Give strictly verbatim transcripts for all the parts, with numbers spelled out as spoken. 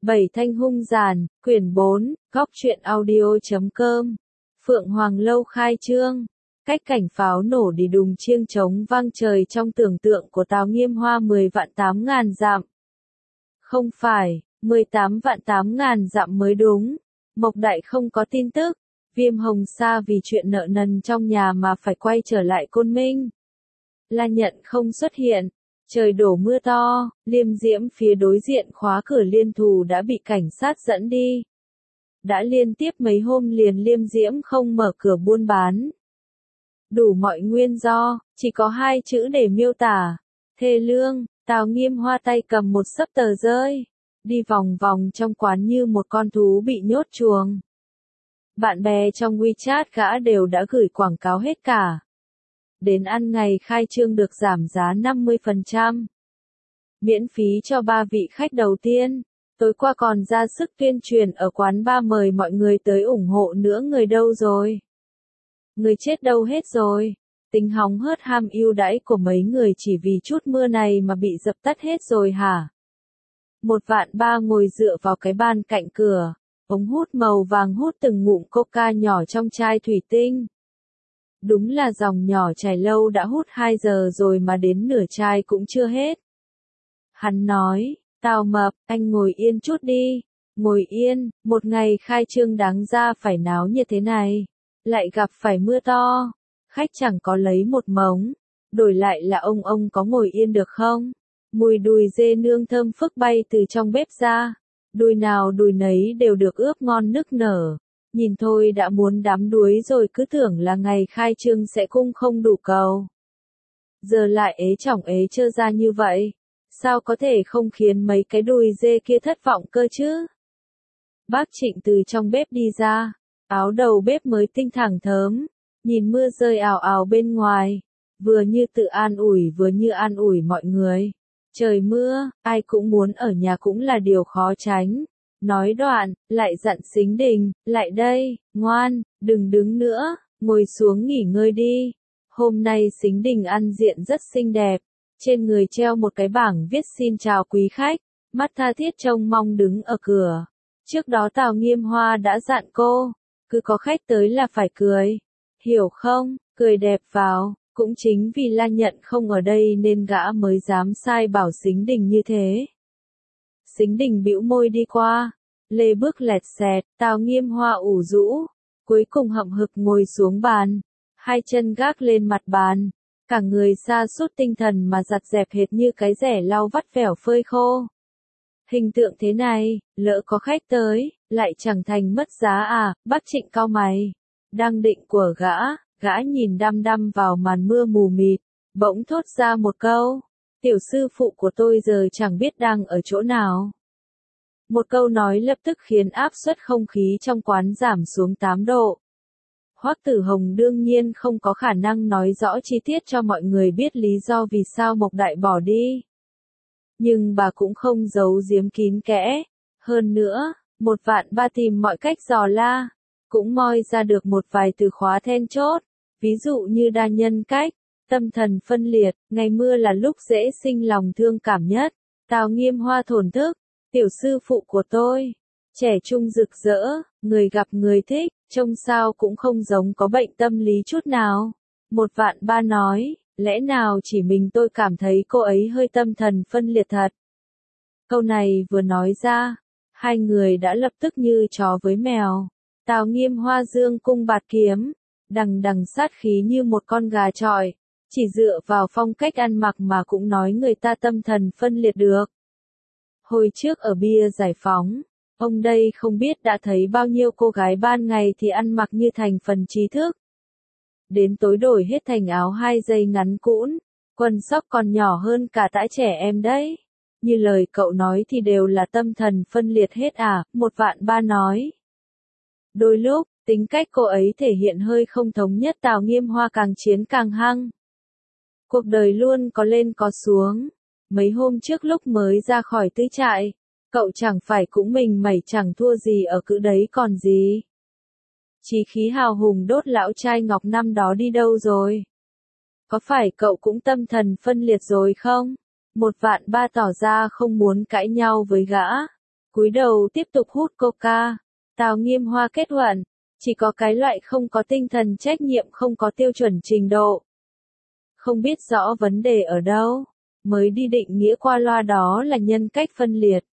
Bảy thanh hung giàn, quyển bốn, góc truyện audio chấm com. Phượng Hoàng Lâu khai trương. Cách cảnh pháo nổ đi đùng chiêng trống vang trời trong tưởng tượng của Tào Nghiêm Hoa mười vạn tám ngàn dặm. Không phải, mười tám vạn tám ngàn dặm mới đúng. Mộc Đại không có tin tức. Viêm Hồng Sa vì chuyện nợ nần trong nhà mà phải quay trở lại Côn Minh. La Nhận không xuất hiện. Trời đổ mưa to, Liêm Diễm phía đối diện khóa cửa liên thù đã bị cảnh sát dẫn đi. Đã liên tiếp mấy hôm liền Liêm Diễm không mở cửa buôn bán. Đủ mọi nguyên do, chỉ có hai chữ để miêu tả. Thê lương. Tào Nghiêm Hoa tay cầm một xấp tờ rơi. Đi vòng vòng trong quán như một con thú bị nhốt chuồng. Bạn bè trong WeChat gã đều đã gửi quảng cáo hết cả. Đến ăn ngày khai trương được giảm giá năm mươi phần trăm. Miễn phí cho ba vị khách đầu tiên. Tối qua còn ra sức tuyên truyền ở quán ba mời mọi người tới ủng hộ nữa. Người đâu rồi? Người chết đâu hết rồi? Tính hóng hớt ham ưu đãi của mấy người chỉ vì chút mưa này mà bị dập tắt hết rồi hả? Một vạn ba ngồi dựa vào cái ban cạnh cửa. Ống hút màu vàng hút từng ngụm coca nhỏ trong chai thủy tinh. Đúng là dòng nhỏ chảy lâu đã hút hai giờ rồi mà đến nửa chai cũng chưa hết. Hắn nói, Tào Mập, anh ngồi yên chút đi. Ngồi yên, một ngày khai trương đáng ra phải náo như thế này. Lại gặp phải mưa to. Khách chẳng có lấy một mống. Đổi lại là ông ông có ngồi yên được không? Mùi đùi dê nương thơm phức bay từ trong bếp ra. Đùi nào đùi nấy đều được ướp ngon nức nở. Nhìn thôi đã muốn đắm đuối rồi, cứ tưởng là ngày khai trương sẽ cung không đủ cầu. Giờ lại ế chỏng ế chơ ra như vậy. Sao có thể không khiến mấy cái đùi dê kia thất vọng cơ chứ? Bác Trịnh từ trong bếp đi ra. Áo đầu bếp mới tinh thẳng thớm. Nhìn mưa rơi ào ào bên ngoài. Vừa như tự an ủi vừa như an ủi mọi người. Trời mưa, ai cũng muốn ở nhà cũng là điều khó tránh. Nói đoạn, lại dặn Sính Đình, lại đây, ngoan, đừng đứng nữa, ngồi xuống nghỉ ngơi đi. Hôm nay Sính Đình ăn diện rất xinh đẹp, trên người treo một cái bảng viết xin chào quý khách, mắt tha thiết trông mong đứng ở cửa. Trước đó Tào Nghiêm Hoa đã dặn cô, cứ có khách tới là phải cười, hiểu không, cười đẹp vào. Cũng chính vì La Nhận không ở đây nên gã mới dám sai bảo Sính Đình như thế. Sính Đình bĩu môi đi qua, lê bước lẹt xẹt, Tào Nghiêm Hoa ủ rũ, cuối cùng hậm hực ngồi xuống bàn, hai chân gác lên mặt bàn, cả người sa sút tinh thần mà giặt dẹp hệt như cái rẻ lau vắt vẻo phơi khô. Hình tượng thế này, lỡ có khách tới, lại chẳng thành mất giá à? Bác Trịnh cau mày, đang định của gã. Gã nhìn đăm đăm vào màn mưa mù mịt, bỗng thốt ra một câu, tiểu sư phụ của tôi giờ chẳng biết đang ở chỗ nào. Một câu nói lập tức khiến áp suất không khí trong quán giảm xuống tám độ. Hoắc Tử Hồng đương nhiên không có khả năng nói rõ chi tiết cho mọi người biết lý do vì sao Mộc Đại bỏ đi. Nhưng bà cũng không giấu giếm kín kẽ. Hơn nữa, một vạn ba tìm mọi cách dò la, cũng moi ra được một vài từ khóa then chốt. Ví dụ như đa nhân cách, tâm thần phân liệt, ngày mưa là lúc dễ sinh lòng thương cảm nhất. Tào Nghiêm Hoa thổn thức, tiểu sư phụ của tôi, trẻ trung rực rỡ, người gặp người thích, trông sao cũng không giống có bệnh tâm lý chút nào. Một vạn ba nói, lẽ nào chỉ mình tôi cảm thấy cô ấy hơi tâm thần phân liệt thật. Câu này vừa nói ra, hai người đã lập tức như chó với mèo. Tào Nghiêm Hoa dương cung bạt kiếm. Đằng đằng sát khí như một con gà trọi, chỉ dựa vào phong cách ăn mặc mà cũng nói người ta tâm thần phân liệt được. Hồi trước ở bia Giải Phóng, ông đây không biết đã thấy bao nhiêu cô gái ban ngày thì ăn mặc như thành phần trí thức. Đến tối đổi hết thành áo hai dây ngắn cũn, quần sóc còn nhỏ hơn cả tã trẻ em đấy. Như lời cậu nói thì đều là tâm thần phân liệt hết à? Một vạn ba nói. Đôi lúc, tính cách cô ấy thể hiện hơi không thống nhất. Tào Nghiêm Hoa càng chiến càng hăng. Cuộc đời luôn có lên có xuống. Mấy hôm trước lúc mới ra khỏi tứ trại, cậu chẳng phải cũng mình mẩy chẳng thua gì ở cữ đấy còn gì. Chí khí hào hùng đốt lão trai ngọc năm đó đi đâu rồi? Có phải cậu cũng tâm thần phân liệt rồi không? Một vạn ba tỏ ra không muốn cãi nhau với gã. cúi đầu tiếp tục hút coca. Tào Nghiêm Hoa kết luận, chỉ có cái loại không có tinh thần trách nhiệm, không có tiêu chuẩn trình độ, không biết rõ vấn đề ở đâu, mới đi định nghĩa qua loa đó là nhân cách phân liệt.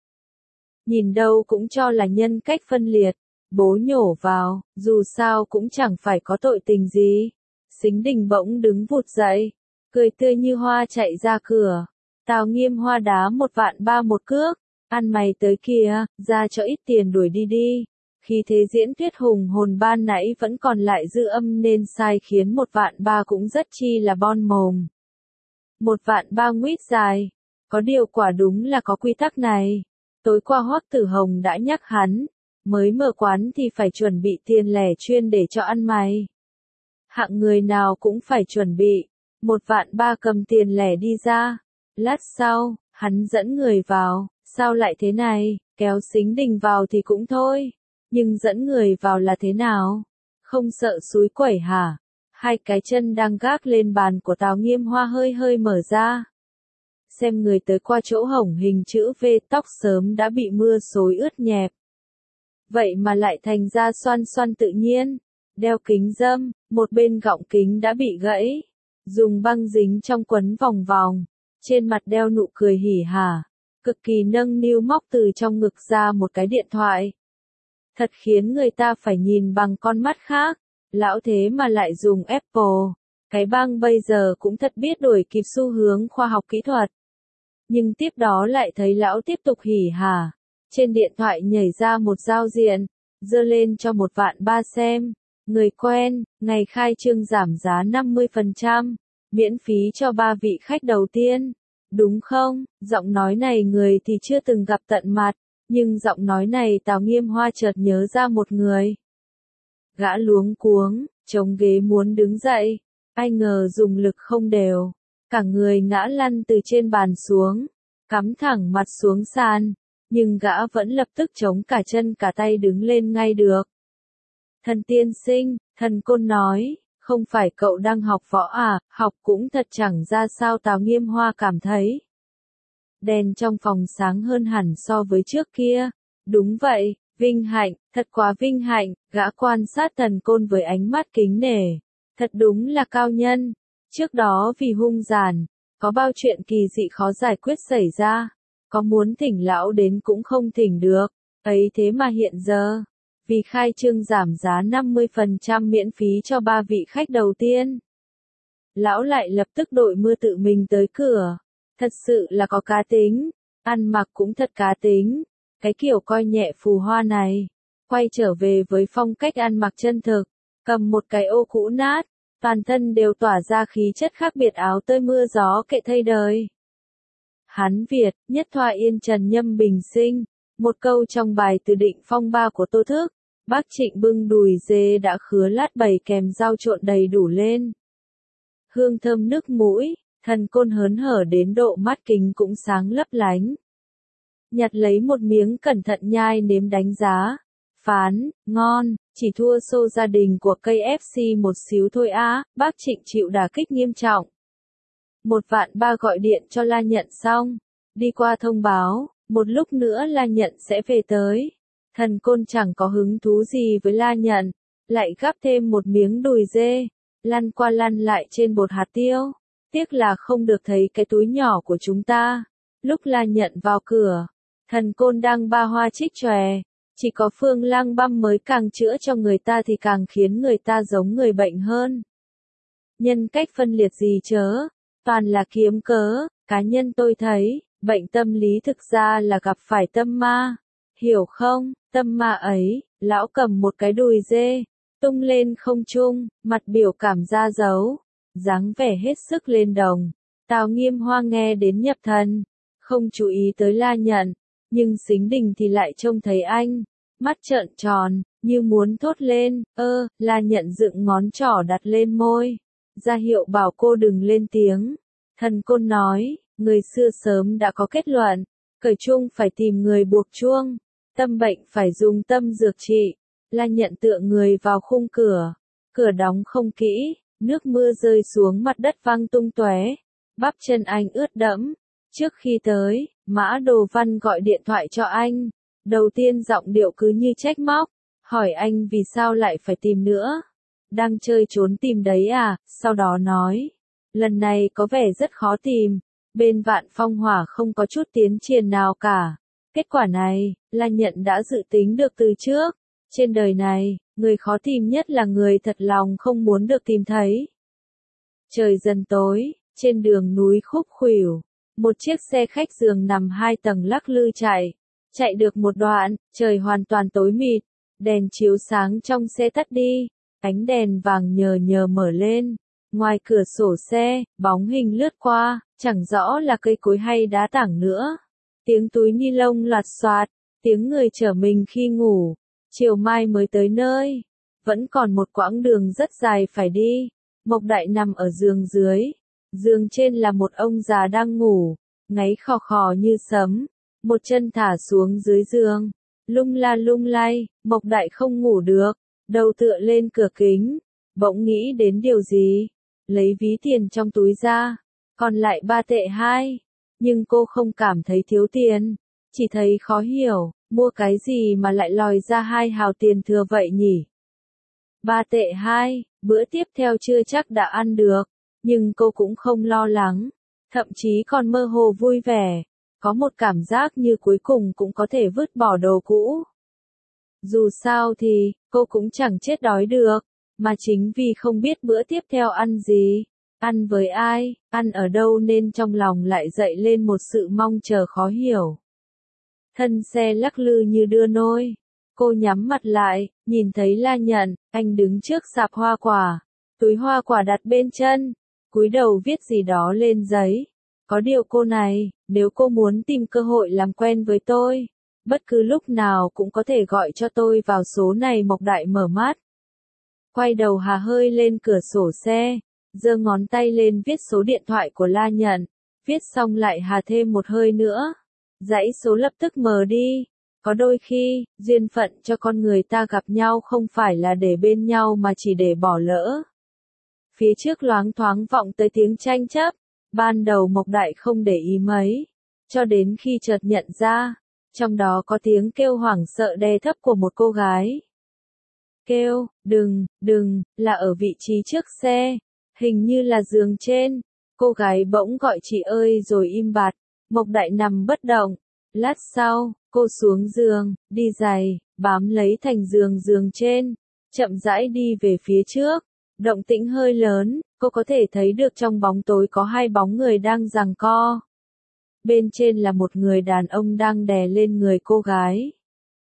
Nhìn đâu cũng cho là nhân cách phân liệt, bố nhổ vào, dù sao cũng chẳng phải có tội tình gì. Sính Đình bỗng đứng vụt dậy, cười tươi như hoa chạy ra cửa. Tào Nghiêm Hoa đá một vạn ba một cước, ăn mày tới kìa, ra cho ít tiền đuổi đi đi. Khi thế diễn thuyết hùng hồn ban nãy vẫn còn lại dư âm nên sai khiến một vạn ba cũng rất chi là bon mồm. Một vạn ba nguyết dài, có điều quả đúng là có quy tắc này. Tối qua Hoắc Tử Hồng đã nhắc hắn, mới mở quán thì phải chuẩn bị tiền lẻ chuyên để cho ăn mày. Hạng người nào cũng phải chuẩn bị. Một vạn ba cầm tiền lẻ đi ra. Lát sau, hắn dẫn người vào, sao lại thế này, kéo Sính Đình vào thì cũng thôi. Nhưng dẫn người vào là thế nào? Không sợ xúi quẩy hả? Hai cái chân đang gác lên bàn của Tào Nghiêm Hoa hơi hơi mở ra. Xem người tới qua chỗ hổng hình chữ V, tóc sớm đã bị mưa xối ướt nhẹp. Vậy mà lại thành ra xoăn xoăn tự nhiên. Đeo kính râm, một bên gọng kính đã bị gãy. Dùng băng dính trong quấn vòng vòng. Trên mặt đeo nụ cười hỉ hả. Cực kỳ nâng niu móc từ trong ngực ra một cái điện thoại. Thật khiến người ta phải nhìn bằng con mắt khác. Lão thế mà lại dùng Apple. Cái băng bây giờ cũng thật biết đuổi kịp xu hướng khoa học kỹ thuật. Nhưng tiếp đó lại thấy lão tiếp tục hỉ hả. Trên điện thoại nhảy ra một giao diện. Giơ lên cho một vạn ba xem. Người quen, ngày khai trương giảm giá năm mươi phần trăm. Miễn phí cho ba vị khách đầu tiên. Đúng không? Giọng nói này người thì chưa từng gặp tận mặt. Nhưng giọng nói này Tào Nghiêm Hoa chợt nhớ ra một người. Gã luống cuống, chống ghế muốn đứng dậy. Ai ngờ dùng lực không đều. Cả người ngã lăn từ trên bàn xuống. Cắm thẳng mặt xuống sàn. Nhưng gã vẫn lập tức chống cả chân cả tay đứng lên ngay được. Thần tiên sinh, thần côn nói, không phải cậu đang học võ à, học cũng thật chẳng ra sao. Tào Nghiêm Hoa cảm thấy. Đèn trong phòng sáng hơn hẳn so với trước kia. Đúng vậy, vinh hạnh, thật quá vinh hạnh, gã quan sát thần côn với ánh mắt kính nể. Thật đúng là cao nhân. Trước đó vì hung giàn, có bao chuyện kỳ dị khó giải quyết xảy ra. Có muốn thỉnh lão đến cũng không thỉnh được. Ấy thế mà hiện giờ, vì khai trương giảm giá năm mươi phần trăm miễn phí cho ba vị khách đầu tiên. Lão lại lập tức đội mưa tự mình tới cửa. Thật sự là có cá tính. Ăn mặc cũng thật cá tính. Cái kiểu coi nhẹ phù hoa này. Quay trở về với phong cách ăn mặc chân thực. Cầm một cái ô cũ nát. Toàn thân đều tỏa ra khí chất khác biệt, áo tơi mưa gió kệ thay đời. Hán Việt, nhất thoại yên trần nhâm bình sinh. Một câu trong bài từ Định Phong Ba của Tô Thức. Bác Trịnh bưng đùi dê đã khứa lát bày kèm rau trộn đầy đủ lên. Hương thơm nức mũi, thần côn hớn hở đến độ mắt kính cũng sáng lấp lánh. Nhặt lấy một miếng cẩn thận nhai nếm đánh giá. Phán, ngon, chỉ thua xô gia đình của cây ép xê một xíu thôi á. Bác Trịnh chịu đả kích nghiêm trọng. Một vạn ba gọi điện cho La Nhận xong. Đi qua thông báo, một lúc nữa La Nhận sẽ về tới. Thần côn chẳng có hứng thú gì với La Nhận. Lại gắp thêm một miếng đùi dê. Lăn qua lăn lại trên bột hạt tiêu. Tiếc là không được thấy cái túi nhỏ của chúng ta. Lúc La Nhận vào cửa, thần côn đang ba hoa trích chòe. Chỉ có Phương Lang Băm mới càng chữa cho người ta thì càng khiến người ta giống người bệnh hơn. Nhân cách phân liệt gì chớ, toàn là kiếm cớ. Cá nhân tôi thấy, bệnh tâm lý thực ra là gặp phải tâm ma. Hiểu không, tâm ma ấy, lão cầm một cái đùi dê, tung lên không trung, mặt biểu cảm ra dấu, dáng vẻ hết sức lên đồng. Tào Nghiêm Hoa nghe đến nhập thần, không chú ý tới La Nhận, nhưng Sính Đình thì lại trông thấy anh, mắt trợn tròn, như muốn thốt lên, ơ, La Nhận dựng ngón trỏ đặt lên môi, ra hiệu bảo cô đừng lên tiếng. Thần côn nói, người xưa sớm đã có kết luận, cởi chuông phải tìm người buộc chuông, tâm bệnh phải dùng tâm dược trị. La Nhận tựa người vào khung cửa, cửa đóng không kỹ, nước mưa rơi xuống mặt đất văng tung tóe, bắp chân anh ướt đẫm. Trước khi tới, Mã Đồ Văn gọi điện thoại cho anh, Đầu tiên giọng điệu cứ như trách móc, hỏi anh vì sao lại phải tìm nữa. Đang chơi trốn tìm đấy à, sau đó nói. Lần này có vẻ rất khó tìm, bên Vạn Phong Hỏa không có chút tiến triển nào cả. Kết quả này, La Nhận đã dự tính được từ trước. Trên đời này, người khó tìm nhất là người thật lòng không muốn được tìm thấy. Trời dần tối, trên đường núi khúc khuỷu, một chiếc xe khách giường nằm hai tầng lắc lư chạy. Chạy được một đoạn, trời hoàn toàn tối mịt, đèn chiếu sáng trong xe tắt đi, ánh đèn vàng nhờ nhờ mở lên. Ngoài cửa sổ xe, bóng hình lướt qua, chẳng rõ là cây cối hay đá tảng nữa. Tiếng túi ni lông loạt xoạt, tiếng người chở mình khi ngủ. Chiều mai mới tới nơi, vẫn còn một quãng đường rất dài phải đi. Mộc Đại nằm ở giường dưới, giường trên là một ông già đang ngủ, ngáy khò khò như sấm, một chân thả xuống dưới giường, lung la lung lay. Mộc Đại không ngủ được, đầu tựa lên cửa kính, bỗng nghĩ đến điều gì, lấy ví tiền trong túi ra, còn lại ba tệ hai, nhưng cô không cảm thấy thiếu tiền, chỉ thấy khó hiểu, mua cái gì mà lại lòi ra hai hào tiền thừa vậy nhỉ? Ba tệ hai, bữa tiếp theo chưa chắc đã ăn được, nhưng cô cũng không lo lắng, thậm chí còn mơ hồ vui vẻ, có một cảm giác như cuối cùng cũng có thể vứt bỏ đồ cũ. Dù sao thì, cô cũng chẳng chết đói được, mà chính vì không biết bữa tiếp theo ăn gì, ăn với ai, ăn ở đâu nên trong lòng lại dậy lên một sự mong chờ khó hiểu. Thân xe lắc lư như đưa nôi. Cô nhắm mặt lại, nhìn thấy La Nhận, anh đứng trước sạp hoa quả. Túi hoa quả đặt bên chân, cúi đầu viết gì đó lên giấy. Có điều cô này, nếu cô muốn tìm cơ hội làm quen với tôi, bất cứ lúc nào cũng có thể gọi cho tôi vào số này. Mộc Đại mở mắt. Quay đầu hà hơi lên cửa sổ xe, giơ ngón tay lên viết số điện thoại của La Nhận. Viết xong lại hà thêm một hơi nữa. Dãy số lập tức mờ đi. Có đôi khi, duyên phận cho con người ta gặp nhau không phải là để bên nhau mà chỉ để bỏ lỡ. Phía trước loáng thoáng vọng tới tiếng tranh chấp. Ban đầu Mộc Đại không để ý mấy, cho đến khi chợt nhận ra, trong đó có tiếng kêu hoảng sợ đè thấp của một cô gái. Kêu, đừng, đừng, là ở vị trí trước xe, hình như là giường trên. Cô gái bỗng gọi chị ơi rồi im bặt. Mộc Đại nằm bất động. Lát sau, cô xuống giường, đi giày, bám lấy thành giường giường trên, chậm rãi đi về phía trước. Động tĩnh hơi lớn, cô có thể thấy được trong bóng tối có hai bóng người đang giằng co. Bên trên là một người đàn ông đang đè lên người cô gái.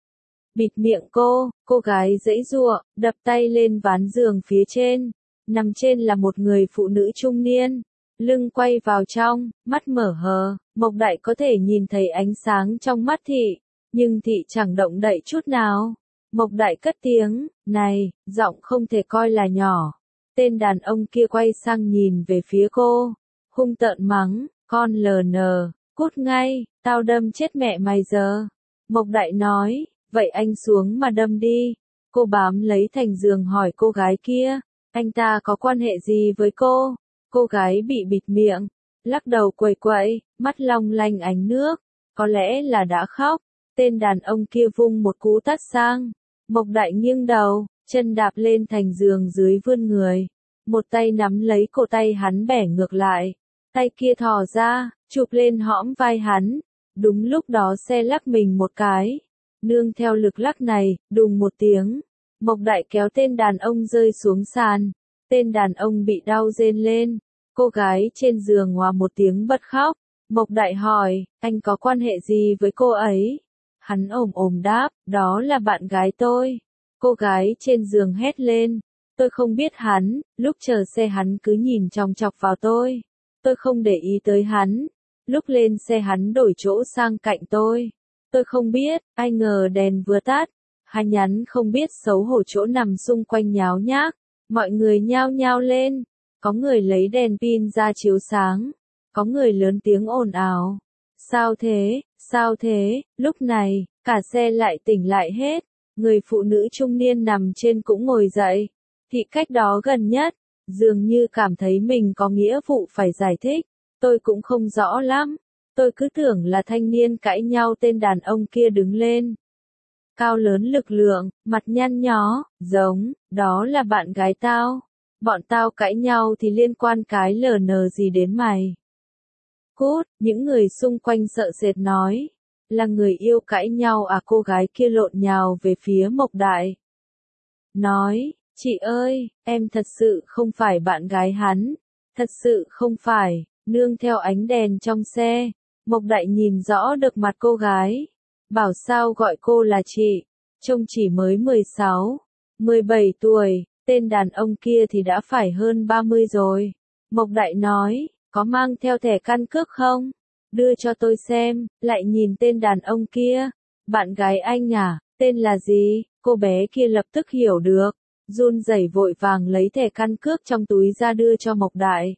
Bịt miệng cô, cô gái giãy giụa, đập tay lên ván giường phía trên. Nằm trên là một người phụ nữ trung niên, lưng quay vào trong, mắt mở hờ. Mộc Đại có thể nhìn thấy ánh sáng trong mắt thị, nhưng thị chẳng động đậy chút nào. Mộc Đại cất tiếng, này, giọng không thể coi là nhỏ. Tên đàn ông kia quay sang nhìn về phía cô, hung tợn mắng, con lờ nờ, cút ngay, tao đâm chết mẹ mày giờ. Mộc Đại nói, vậy anh xuống mà đâm đi. Cô bám lấy thành giường hỏi cô gái kia, anh ta có quan hệ gì với cô? Cô gái bị bịt miệng, lắc đầu quẩy quẩy, mắt long lanh ánh nước, có lẽ là đã khóc. Tên đàn ông kia vung một cú tát sang. Mộc Đại nghiêng đầu, chân đạp lên thành giường dưới vươn người. Một tay nắm lấy cổ tay hắn bẻ ngược lại. Tay kia thò ra, chụp lên hõm vai hắn. Đúng lúc đó xe lắc mình một cái. Nương theo lực lắc này, đùng một tiếng. Mộc Đại kéo tên đàn ông rơi xuống sàn. Tên đàn ông bị đau rên lên. Cô gái trên giường ngoà một tiếng bật khóc. Mộc Đại hỏi, anh có quan hệ gì với cô ấy? Hắn ồm ồm đáp, đó là bạn gái tôi. Cô gái trên giường hét lên, tôi không biết hắn, lúc chờ xe hắn cứ nhìn chòng chọc vào tôi. Tôi không để ý tới hắn. Lúc lên xe hắn đổi chỗ sang cạnh tôi. Tôi không biết, ai ngờ đèn vừa tắt. Hai nhắn không biết xấu hổ chỗ nằm xung quanh nháo nhác. Mọi người nhao nhao lên. Có người lấy đèn pin ra chiếu sáng. Có người lớn tiếng ồn ào. Sao thế, sao thế, lúc này, cả xe lại tỉnh lại hết. Người phụ nữ trung niên nằm trên cũng ngồi dậy. Thị cách đó gần nhất, dường như cảm thấy mình có nghĩa vụ phải giải thích. Tôi cũng không rõ lắm. Tôi cứ tưởng là thanh niên cãi nhau. Tên đàn ông kia đứng lên. cao lớn lực lượng, mặt nhăn nhó, giống, đó là bạn gái tao. Bọn tao cãi nhau thì liên quan cái lờ nờ gì đến mày. Cút, những người xung quanh sợ sệt nói. Là người yêu cãi nhau à? Cô gái kia lộn nhào về phía Mộc Đại. Nói, chị ơi, em thật sự không phải bạn gái hắn. Thật sự không phải, nương theo ánh đèn trong xe. Mộc Đại nhìn rõ được mặt cô gái. Bảo sao gọi cô là chị. Trông chỉ mới mười sáu, mười bảy tuổi, tên đàn ông kia thì đã phải hơn ba mươi rồi. Mộc Đại nói, có mang theo thẻ căn cước không? Đưa cho tôi xem, lại nhìn tên đàn ông kia. Bạn gái anh à, tên là gì? Cô bé kia lập tức hiểu được. Run rẩy vội vàng lấy thẻ căn cước trong túi ra đưa cho Mộc Đại.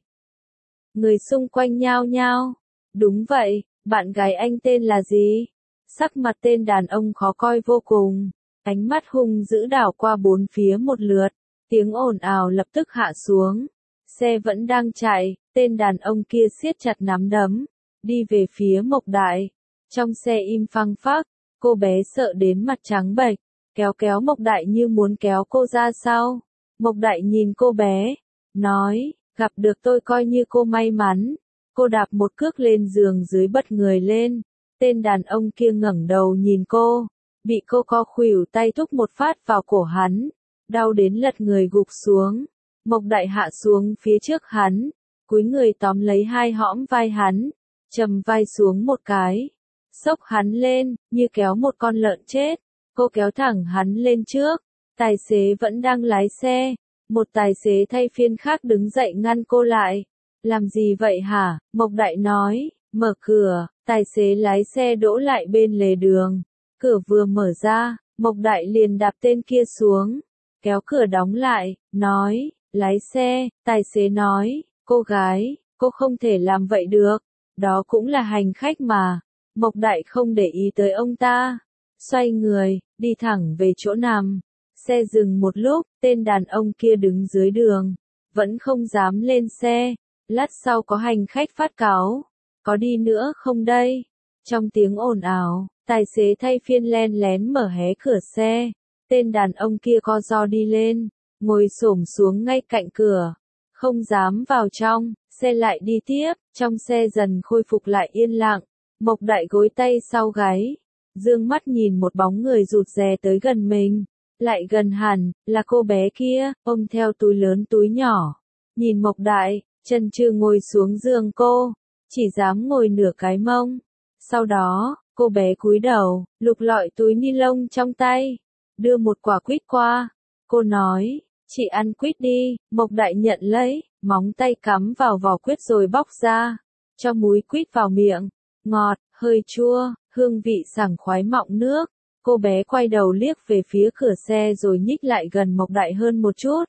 Người xung quanh nhao nhao. Đúng vậy, bạn gái anh tên là gì? Sắc mặt tên đàn ông khó coi vô cùng. Ánh mắt hung dữ đảo qua bốn phía một lượt. Tiếng ồn ào lập tức hạ xuống. Xe vẫn đang chạy, tên đàn ông kia siết chặt nắm đấm. Đi về phía Mộc Đại. Trong xe im phăng phắc, cô bé sợ đến mặt trắng bệch. Kéo kéo Mộc Đại như muốn kéo cô ra sau. Mộc Đại nhìn cô bé. Nói, gặp được tôi coi như cô may mắn. Cô đạp một cước lên giường dưới bật người lên. Tên đàn ông kia ngẩng đầu nhìn cô. Bị cô co khuỷu tay thúc một phát vào cổ hắn. Đau đến lật người gục xuống. Mộc Đại hạ xuống phía trước hắn. Cúi người tóm lấy hai hõm vai hắn. Chầm vai xuống một cái. Xốc hắn lên, như kéo một con lợn chết. Cô kéo thẳng hắn lên trước. Tài xế vẫn đang lái xe. Một tài xế thay phiên khác đứng dậy ngăn cô lại. Làm gì vậy hả? Mộc Đại nói. Mở cửa. Tài xế lái xe đỗ lại bên lề đường. Cửa vừa mở ra, Mộc Đại liền đạp tên kia xuống. Kéo cửa đóng lại, nói. Lái xe. Tài xế nói. Cô gái, cô không thể làm vậy được. Đó cũng là hành khách mà. Mộc Đại không để ý tới ông ta. Xoay người, đi thẳng về chỗ nằm. Xe dừng một lúc, tên đàn ông kia đứng dưới đường. Vẫn không dám lên xe. Lát sau có hành khách phát cáu. Có đi nữa không đây? Trong tiếng ồn ào, tài xế thay phiên len lén mở hé cửa xe. Tên đàn ông kia co ro đi lên. Ngồi xổm xuống ngay cạnh cửa. Không dám vào trong, xe lại đi tiếp. Trong xe dần khôi phục lại yên lặng. Mộc Đại gối tay sau gáy. Dương mắt nhìn một bóng người rụt rè tới gần mình. Lại gần hẳn, là cô bé kia, ôm theo túi lớn túi nhỏ. Nhìn Mộc Đại, chân chừ ngồi xuống giường cô. Chỉ dám ngồi nửa cái mông. Sau đó, cô bé cúi đầu, lục lọi túi ni lông trong tay. Đưa một quả quýt qua. Cô nói, chị ăn quýt đi. Mộc Đại nhận lấy, móng tay cắm vào vỏ quýt rồi bóc ra. Cho múi quýt vào miệng. Ngọt, hơi chua, hương vị sảng khoái mọng nước. Cô bé quay đầu liếc về phía cửa xe rồi nhích lại gần Mộc Đại hơn một chút.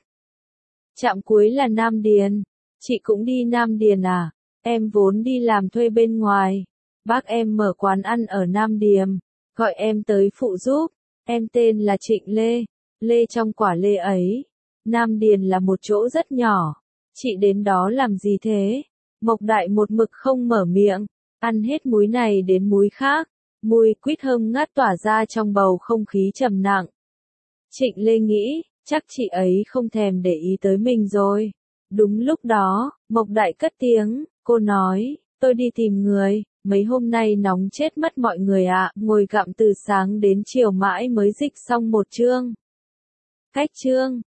Trạm cuối là Nam Điền. Chị cũng đi Nam Điền à? Em vốn đi làm thuê bên ngoài. Bác em mở quán ăn ở Nam Điềm. Gọi em tới phụ giúp. Em tên là Trịnh Lê. Lê trong quả lê ấy. Nam Điền là một chỗ rất nhỏ. Chị đến đó làm gì thế? Mộc Đại một mực không mở miệng. Ăn hết múi này đến múi khác. Mùi quýt thơm ngát tỏa ra trong bầu không khí trầm nặng. Trịnh Lê nghĩ, chắc chị ấy không thèm để ý tới mình rồi. Đúng lúc đó, Mộc Đại cất tiếng, cô nói, tôi đi tìm người, mấy hôm nay nóng chết mất mọi người ạ, ngồi gặm từ sáng đến chiều mãi mới dịch xong một chương. Cách chương.